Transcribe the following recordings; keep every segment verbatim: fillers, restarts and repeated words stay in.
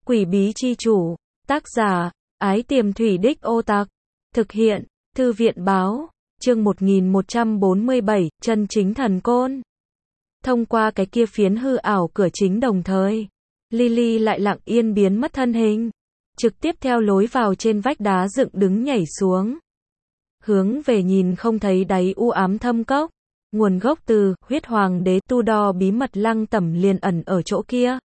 Quỷ bí chi chủ, tác giả, Ái Tiềm Thủy Đích Ô Tặc, thực hiện, Thư viện báo, chương một nghìn một trăm bốn mươi bảy, chân chính thần côn. Thông qua cái kia phiến hư ảo cửa chính đồng thời, Lily lại lặng yên biến mất thân hình, trực tiếp theo lối vào trên vách đá dựng đứng nhảy xuống. Hướng về nhìn không thấy đáy u ám thâm cốc, nguồn gốc từ huyết hoàng đế tu đo bí mật lăng tẩm liền ẩn ở chỗ kia.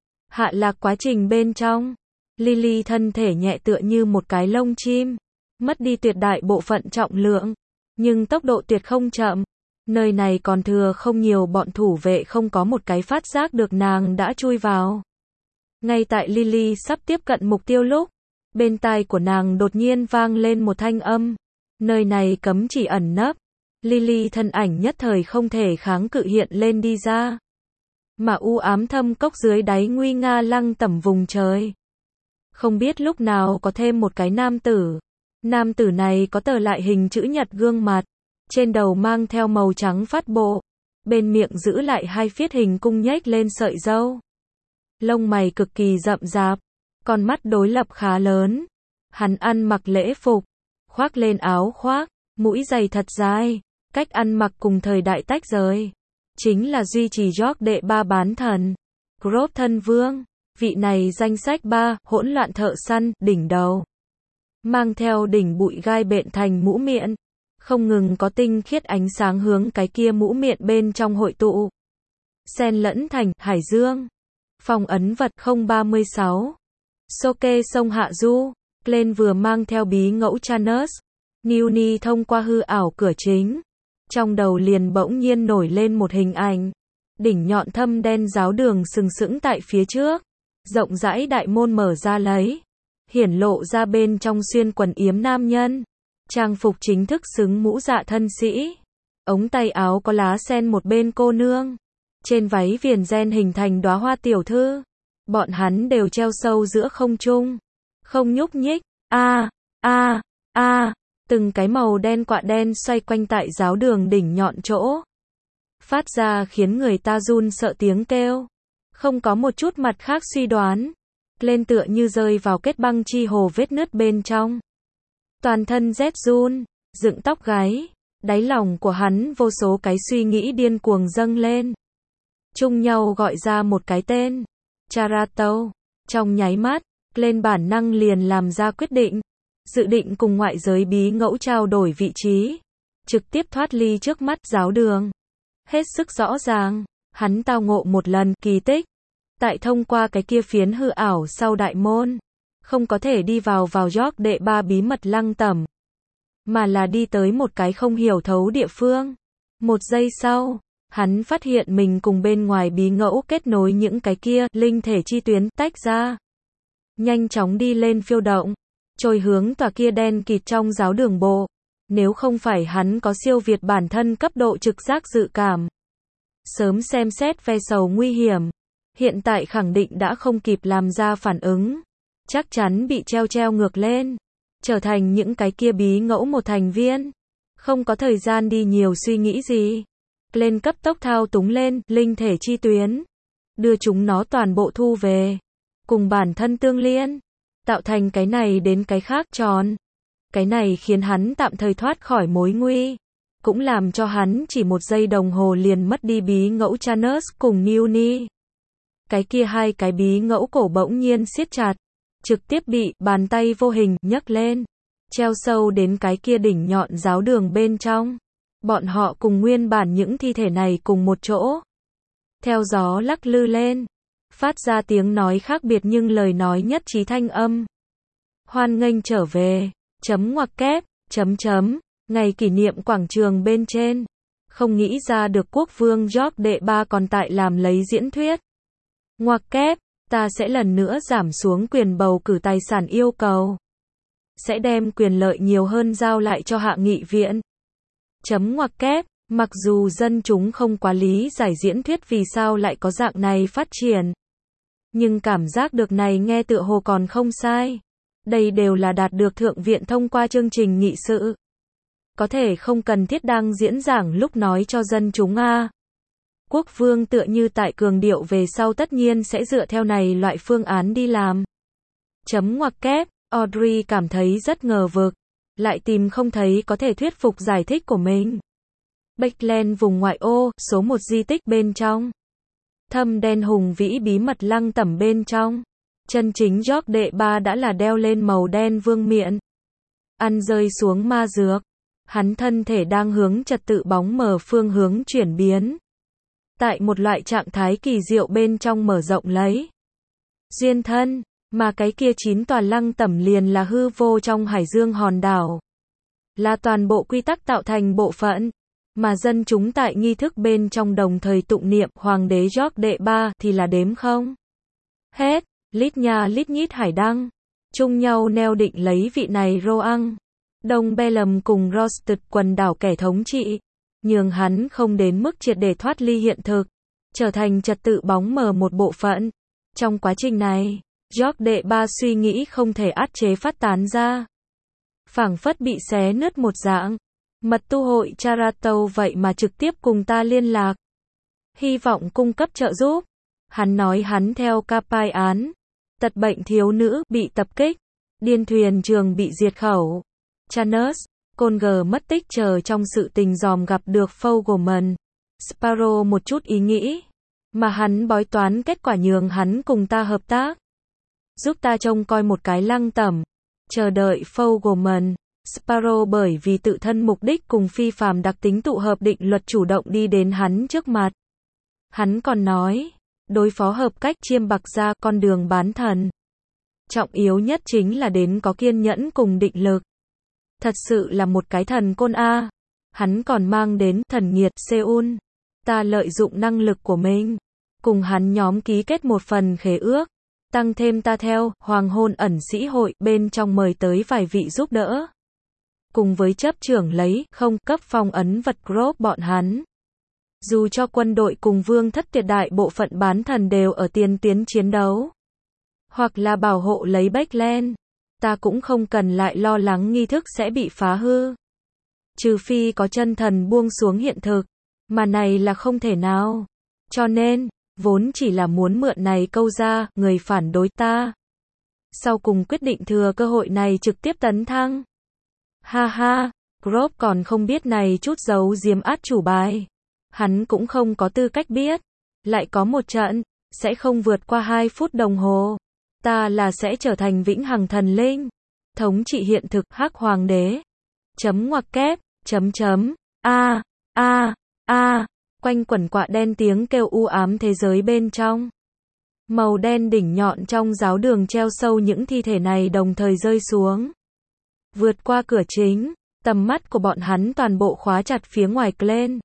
Hạ lạc quá trình bên trong, Lily thân thể nhẹ tựa như một cái lông chim, mất đi tuyệt đại bộ phận trọng lượng, nhưng tốc độ tuyệt không chậm. Nơi này còn thừa không nhiều, bọn thủ vệ không có một cái phát giác được nàng đã chui vào. Ngay tại Lily sắp tiếp cận mục tiêu lúc, bên tai của nàng đột nhiên vang lên một thanh âm. Nơi này cấm chỉ ẩn nấp. Lily thân ảnh nhất thời không thể kháng cự hiện lên đi ra. Mà u ám thâm cốc dưới đáy nguy nga lăng tẩm vùng trời. Không biết lúc nào có thêm một cái nam tử. Nam tử này có tờ lại hình chữ nhật gương mặt, trên đầu mang theo màu trắng phát bộ, bên miệng giữ lại hai phiết hình cung nhếch lên sợi râu. Lông mày cực kỳ rậm rạp, con mắt đối lập khá lớn. Hắn ăn mặc lễ phục, khoác lên áo khoác, mũi giày thật dài, cách ăn mặc cùng thời đại tách rời. Chính là duy trì York đệ ba bán thần, Grove thân vương, vị này danh sách ba, hỗn loạn thợ săn, đỉnh đầu. Mang theo đỉnh bụi gai bện thành mũ miệng, không ngừng có tinh khiết ánh sáng hướng cái kia mũ miệng bên trong hội tụ. Xen lẫn thành hải dương. Phong ấn vật không ba sáu. Soke sông Hạ Du, lên vừa mang theo bí ngẫu Chanus. Newni thông qua hư ảo cửa chính. Trong đầu liền bỗng nhiên nổi lên một hình ảnh. Đỉnh nhọn thâm đen giáo đường sừng sững tại phía trước. Rộng rãi đại môn mở ra lấy. Hiển lộ ra bên trong xuyên quần yếm nam nhân. Trang phục chính thức xứng mũ dạ thân sĩ. Ống tay áo có lá sen một bên cô nương. Trên váy viền ren hình thành đóa hoa tiểu thư. Bọn hắn đều treo sâu giữa không trung. Không nhúc nhích. A, a, a. Từng cái màu đen quạ đen xoay quanh tại giáo đường đỉnh nhọn chỗ. Phát ra khiến người ta run sợ tiếng kêu. Không có một chút mặt khác suy đoán. Lên tựa như rơi vào kết băng chi hồ vết nứt bên trong. Toàn thân rét run, dựng tóc gáy. Đáy lòng của hắn vô số cái suy nghĩ điên cuồng dâng lên. Chung nhau gọi ra một cái tên. Charato. Trong nháy mắt, lên bản năng liền làm ra quyết định. Dự định cùng ngoại giới bí ngẫu trao đổi vị trí. Trực tiếp thoát ly trước mắt giáo đường. Hết sức rõ ràng, hắn tao ngộ một lần kỳ tích. Tại thông qua cái kia phiến hư ảo sau đại môn. Không có thể đi vào vào York đệ ba bí mật lăng tẩm. Mà là đi tới một cái không hiểu thấu địa phương. Một giây sau, hắn phát hiện mình cùng bên ngoài bí ngẫu kết nối những cái kia linh thể chi tuyến tách ra. Nhanh chóng đi lên phiêu động. Trôi hướng tòa kia đen kịt trong giáo đường bộ. Nếu không phải hắn có siêu việt bản thân cấp độ trực giác dự cảm. Sớm xem xét ve sầu nguy hiểm. Hiện tại khẳng định đã không kịp làm ra phản ứng. Chắc chắn bị treo treo ngược lên. Trở thành những cái kia bí ngẫu một thành viên. Không có thời gian đi nhiều suy nghĩ gì. Lên cấp tốc thao túng lên linh thể chi tuyến. Đưa chúng nó toàn bộ thu về. Cùng bản thân tương liên. Tạo thành cái này đến cái khác tròn. Cái này khiến hắn tạm thời thoát khỏi mối nguy. Cũng làm cho hắn chỉ một giây đồng hồ liền mất đi bí ngẫu Chanus cùng Newni. Cái kia hai cái bí ngẫu cổ bỗng nhiên siết chặt. Trực tiếp bị bàn tay vô hình nhấc lên. Treo sâu đến cái kia đỉnh nhọn giáo đường bên trong. Bọn họ cùng nguyên bản những thi thể này cùng một chỗ. Theo gió lắc lư lên. Phát ra tiếng nói khác biệt nhưng lời nói nhất trí thanh âm. Hoan nghênh trở về. Chấm ngoặc kép. Chấm chấm. Ngày kỷ niệm quảng trường bên trên. Không nghĩ ra được quốc vương York đệ ba còn tại làm lấy diễn thuyết. Ngoặc kép. Ta sẽ lần nữa giảm xuống quyền bầu cử tài sản yêu cầu. Sẽ đem quyền lợi nhiều hơn giao lại cho hạ nghị viện. Chấm ngoặc kép. Mặc dù dân chúng không quá lý giải diễn thuyết vì sao lại có dạng này phát triển. Nhưng cảm giác được này nghe tựa hồ còn không sai. Đây đều là đạt được thượng viện thông qua chương trình nghị sự. Có thể không cần thiết đang diễn giảng lúc nói cho dân chúng a. Quốc vương tựa như tại cường điệu về sau tất nhiên sẽ dựa theo này loại phương án đi làm. Chấm ngoặc kép, Audrey cảm thấy rất ngờ vực, lại tìm không thấy có thể thuyết phục giải thích của mình. Backland vùng ngoại ô, số một di tích bên trong. Thâm đen hùng vĩ bí mật lăng tẩm bên trong. Chân chính George đệ ba đã là đeo lên màu đen vương miện. Ăn rơi xuống ma dược. Hắn thân thể đang hướng trật tự bóng mờ phương hướng chuyển biến. Tại một loại trạng thái kỳ diệu bên trong mở rộng lấy. Duyên thân, mà cái kia chín tòa lăng tẩm liền là hư vô trong hải dương hòn đảo. Là toàn bộ quy tắc tạo thành bộ phận. Mà dân chúng tại nghi thức bên trong đồng thời tụng niệm Hoàng đế George đệ ba thì là đếm không. Hết, lít nha lít nhít hải đăng. Chung nhau neo định lấy vị này Roang. Đông Bellum cùng Rosted quần đảo kẻ thống trị. Nhường hắn không đến mức triệt để thoát ly hiện thực. Trở thành trật tự bóng mờ một bộ phận. Trong quá trình này, George đệ ba suy nghĩ không thể át chế phát tán ra. Phảng phất bị xé nứt một dạng. Mật tu hội Charato vậy mà trực tiếp cùng ta liên lạc. Hy vọng cung cấp trợ giúp. Hắn nói hắn theo Capai án. Tật bệnh thiếu nữ bị tập kích. Điên thuyền trường bị diệt khẩu. Chanus, Conger mất tích chờ trong sự tình dòm gặp được Fogelman. Sparrow một chút ý nghĩ. Mà hắn bói toán kết quả nhường hắn cùng ta hợp tác. Giúp ta trông coi một cái lăng tẩm. Chờ đợi Fogelman. Sparrow bởi vì tự thân mục đích cùng phi phàm đặc tính tụ hợp định luật chủ động đi đến hắn trước mặt. Hắn còn nói, đối phó hợp cách chiêm bạc ra con đường bán thần. Trọng yếu nhất chính là đến có kiên nhẫn cùng định lực. Thật sự là một cái thần côn A. Hắn còn mang đến thần nghiệt Seoul. Ta lợi dụng năng lực của mình. Cùng hắn nhóm ký kết một phần khế ước. Tăng thêm ta theo Hoàng hôn ẩn sĩ hội bên trong mời tới vài vị giúp đỡ. Cùng với chấp trưởng lấy không cấp phong ấn vật group bọn hắn. Dù cho quân đội cùng vương thất tuyệt đại bộ phận bán thần đều ở tiền tuyến chiến đấu. Hoặc là bảo hộ lấy Backland. Ta cũng không cần lại lo lắng nghi thức sẽ bị phá hư. Trừ phi có chân thần buông xuống hiện thực. Mà này là không thể nào. Cho nên, vốn chỉ là muốn mượn này câu ra, người phản đối ta. Sau cùng quyết định thừa cơ hội này trực tiếp tấn thăng. Ha ha, Grove còn không biết này chút giấu giếm át chủ bài. Hắn cũng không có tư cách biết. Lại có một trận, sẽ không vượt qua hai phút đồng hồ. Ta là sẽ trở thành vĩnh hằng thần linh. Thống trị hiện thực hắc hoàng đế. Chấm ngoặc kép, chấm chấm, a, a, a, quanh quẩn quạ đen tiếng kêu u ám thế giới bên trong. Màu đen đỉnh nhọn trong giáo đường treo sâu những thi thể này đồng thời rơi xuống. Vượt qua cửa chính, tầm mắt của bọn hắn toàn bộ khóa chặt phía ngoài Glen.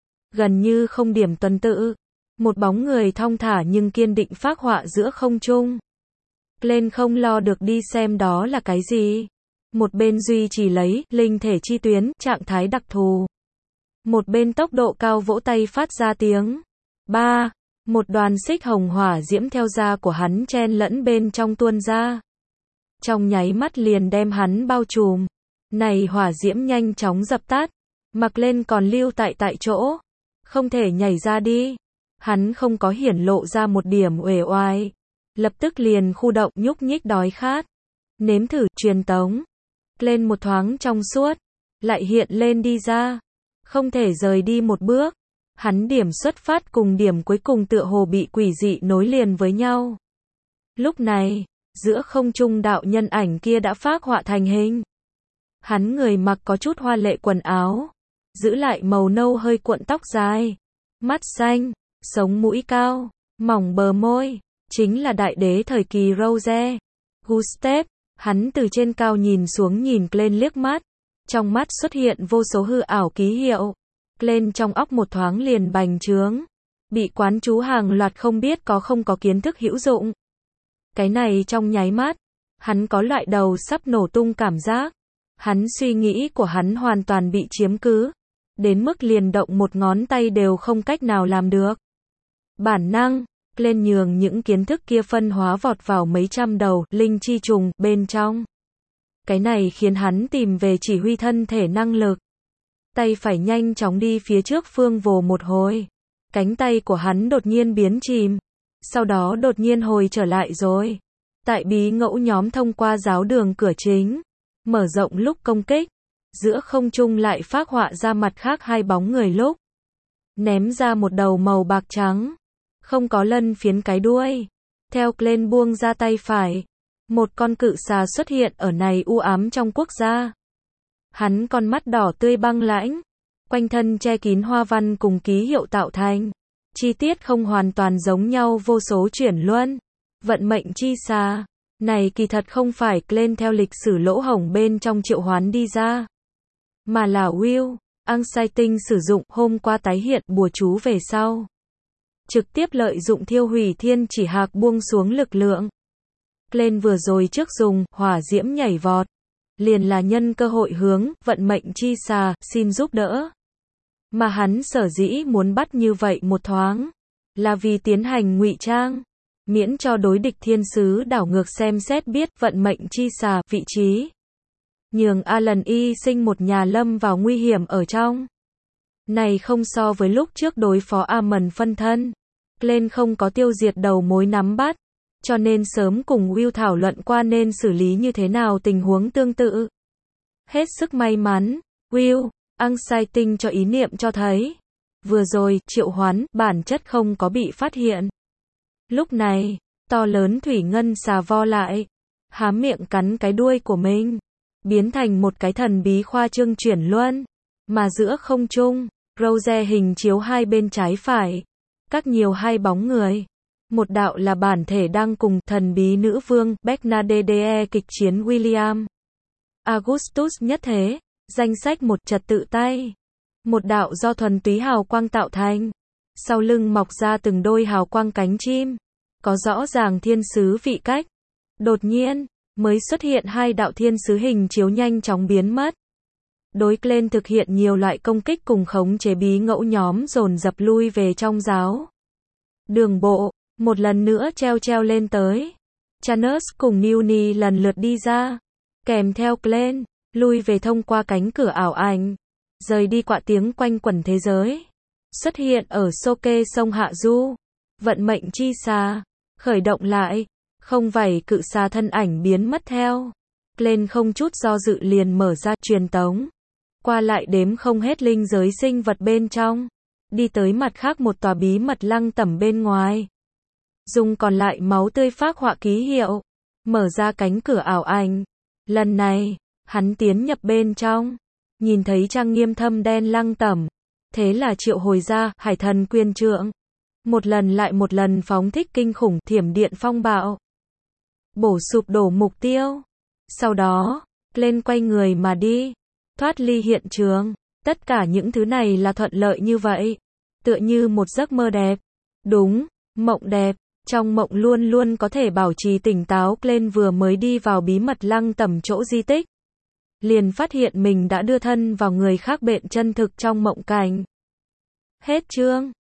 Gần như không điểm tuần tự. Một bóng người thong thả nhưng kiên định phác họa giữa không trung. Glen không lo được đi xem đó là cái gì. Một bên duy trì lấy linh thể chi tuyến, trạng thái đặc thù. Một bên tốc độ cao vỗ tay phát ra tiếng. Ba. Một đoàn xích hồng hỏa diễm theo da của hắn chen lẫn bên trong tuôn ra. Trong nháy mắt liền đem hắn bao trùm. Này hỏa diễm nhanh chóng dập tắt. Mặc lên còn lưu tại tại chỗ. Không thể nhảy ra đi. Hắn không có hiển lộ ra một điểm uể oai. Lập tức liền khu động nhúc nhích đói khát. Nếm thử truyền tống. Lên một thoáng trong suốt. Lại hiện lên đi ra. Không thể rời đi một bước. Hắn điểm xuất phát cùng điểm cuối cùng tựa hồ bị quỷ dị nối liền với nhau. Lúc này, giữa không trung đạo nhân ảnh kia đã phác họa thành hình. Hắn người mặc có chút hoa lệ quần áo. Giữ lại màu nâu hơi cuộn tóc dài. Mắt xanh, sống mũi cao, mỏng bờ môi. Chính là đại đế thời kỳ Rose. Gustav, hắn từ trên cao nhìn xuống nhìn Glen liếc mắt. Trong mắt xuất hiện vô số hư ảo ký hiệu. Glen trong óc một thoáng liền bành trướng. Bị quán chú hàng loạt không biết có không có kiến thức hữu dụng. Cái này trong nháy mắt. Hắn có loại đầu sắp nổ tung cảm giác. Hắn suy nghĩ của hắn hoàn toàn bị chiếm cứ. Đến mức liền động một ngón tay đều không cách nào làm được. Bản năng. Glen nhường những kiến thức kia phân hóa vọt vào mấy trăm đầu linh chi trùng bên trong. Cái này khiến hắn tìm về chỉ huy thân thể năng lực. Tay phải nhanh chóng đi phía trước phương vồ một hồi. Cánh tay của hắn đột nhiên biến chìm, sau đó đột nhiên hồi trở lại rồi. Tại bí ngẫu nhóm thông qua giáo đường cửa chính, mở rộng lúc công kích, giữa không trung lại phác họa ra mặt khác hai bóng người lúc ném ra một đầu màu bạc trắng, không có lân phiến cái đuôi. Theo Glenn buông ra tay phải, một con cự xà xuất hiện ở này u ám trong quốc gia. Hắn con mắt đỏ tươi băng lãnh, quanh thân che kín hoa văn cùng ký hiệu tạo thành. Chi tiết không hoàn toàn giống nhau vô số chuyển luân. Vận mệnh chi xà, này kỳ thật không phải Glenn theo lịch sử lỗ hổng bên trong triệu hoán đi ra, mà là Will Anxiety sử dụng hôm qua tái hiện bùa chú về sau. Trực tiếp lợi dụng thiêu hủy thiên chỉ hạc buông xuống lực lượng. Glenn vừa rồi trước dùng hỏa diễm nhảy vọt, liền là nhân cơ hội hướng vận mệnh chi xà xin giúp đỡ. Mà hắn sở dĩ muốn bắt như vậy một thoáng, là vì tiến hành ngụy trang, miễn cho đối địch thiên sứ đảo ngược xem xét biết vận mệnh chi xà vị trí. Nhường Alan y sinh một nhà lâm vào nguy hiểm ở trong. Này không so với lúc trước đối phó Amon phân thân. Glenn không có tiêu diệt đầu mối nắm bắt, cho nên sớm cùng Will thảo luận qua nên xử lý như thế nào tình huống tương tự. Hết sức may mắn, Will Anxiety cho ý niệm cho thấy, vừa rồi triệu hoán bản chất không có bị phát hiện. Lúc này, to lớn thủy ngân xà vo lại, há miệng cắn cái đuôi của mình, biến thành một cái thần bí khoa trương chuyển luân, mà giữa không trung, Rose hình chiếu hai bên trái phải, các nhiều hai bóng người. Một đạo là bản thể đang cùng thần bí nữ vương Bernadette kịch chiến William Augustus nhất thế, danh sách một trật tự tay. Một đạo do thuần túy hào quang tạo thành, sau lưng mọc ra từng đôi hào quang cánh chim, có rõ ràng thiên sứ vị cách. Đột nhiên, mới xuất hiện hai đạo thiên sứ hình chiếu nhanh chóng biến mất. Đối Glenn thực hiện nhiều loại công kích cùng khống chế bí ngẫu nhóm dồn dập lui về trong giáo đường bộ, một lần nữa treo treo lên tới. Chanus cùng Newny lần lượt đi ra, kèm theo Glenn, lui về thông qua cánh cửa ảo ảnh, rời đi quạ tiếng quanh quẩn thế giới. Xuất hiện ở Soke sông Hạ Du, vận mệnh chi xà, khởi động lại, không vảy cự xà thân ảnh biến mất theo. Glenn không chút do dự liền mở ra truyền tống, qua lại đếm không hết linh giới sinh vật bên trong, đi tới mặt khác một tòa bí mật lăng tẩm bên ngoài. Dùng còn lại máu tươi phác họa ký hiệu, mở ra cánh cửa ảo ảnh. Lần này, hắn tiến nhập bên trong, nhìn thấy trang nghiêm thâm đen lăng tẩm, thế là triệu hồi ra hải thần quyền trượng. Một lần lại một lần phóng thích kinh khủng thiểm điện phong bạo, bổ sụp đổ mục tiêu. Sau đó, Glenn quay người mà đi, thoát ly hiện trường. Tất cả những thứ này là thuận lợi như vậy, tựa như một giấc mơ đẹp. Đúng, mộng đẹp. Trong mộng luôn luôn có thể bảo trì tỉnh táo. Glenn vừa mới đi vào bí mật lăng tẩm chỗ di tích, liền phát hiện mình đã đưa thân vào người khác bệnh chân thực trong mộng cảnh. Hết chương.